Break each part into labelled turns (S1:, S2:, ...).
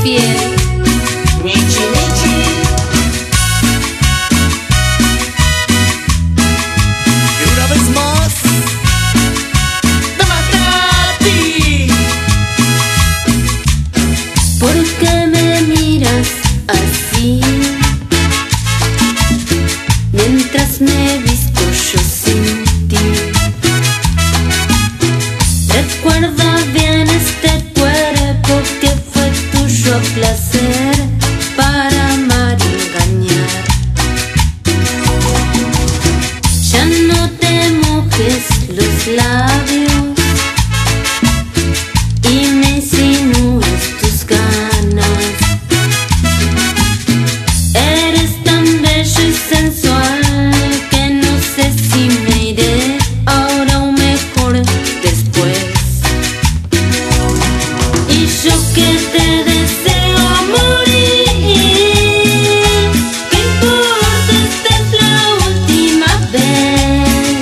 S1: fiel.
S2: Michi, Michi. Y una vez más, Damatati.
S1: ¿Por qué me miras así? Mientras me visto yo sin ti. Recuerda bien este cuerpo que fue tuyo a placer para amar y engañar. Ya no te mojes los labios y me insinúes tus ganas. Eres tan bello y sensual que no sé si me iré ahora o mejor después. Y yo que te deseo morir, ¿qué importa? Esta es la última vez.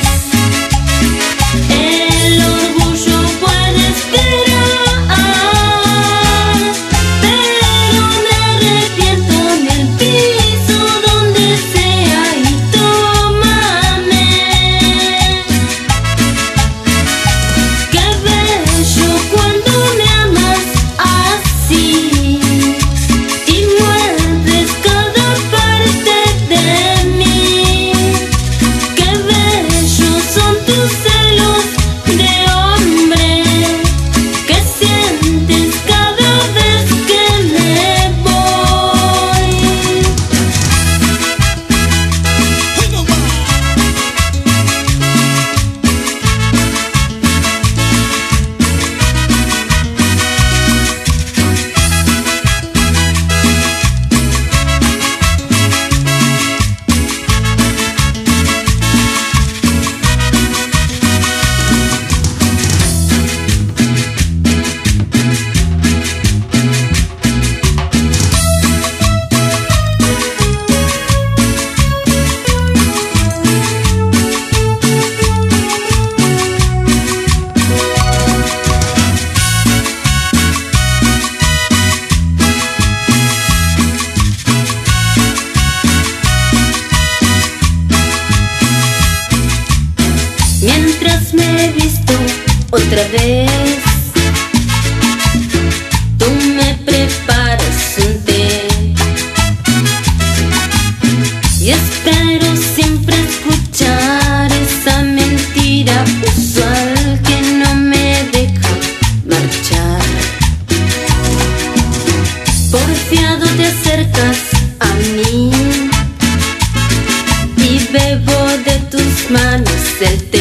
S1: El orgullo puede esperar, pero me arrepiento en el piso donde sea y tómame. Qué bello cuando me amas así y muerdes cada parte de mí. Qué bellos son tus celos de hombre que sientes cada vez que me voy. Mientras me he visto otra vez, tú me preparas un té y espero siempre escuchar esa mentira usual que no me deja marchar. Porfiado te acercas a mí y bebo de tus manos el té.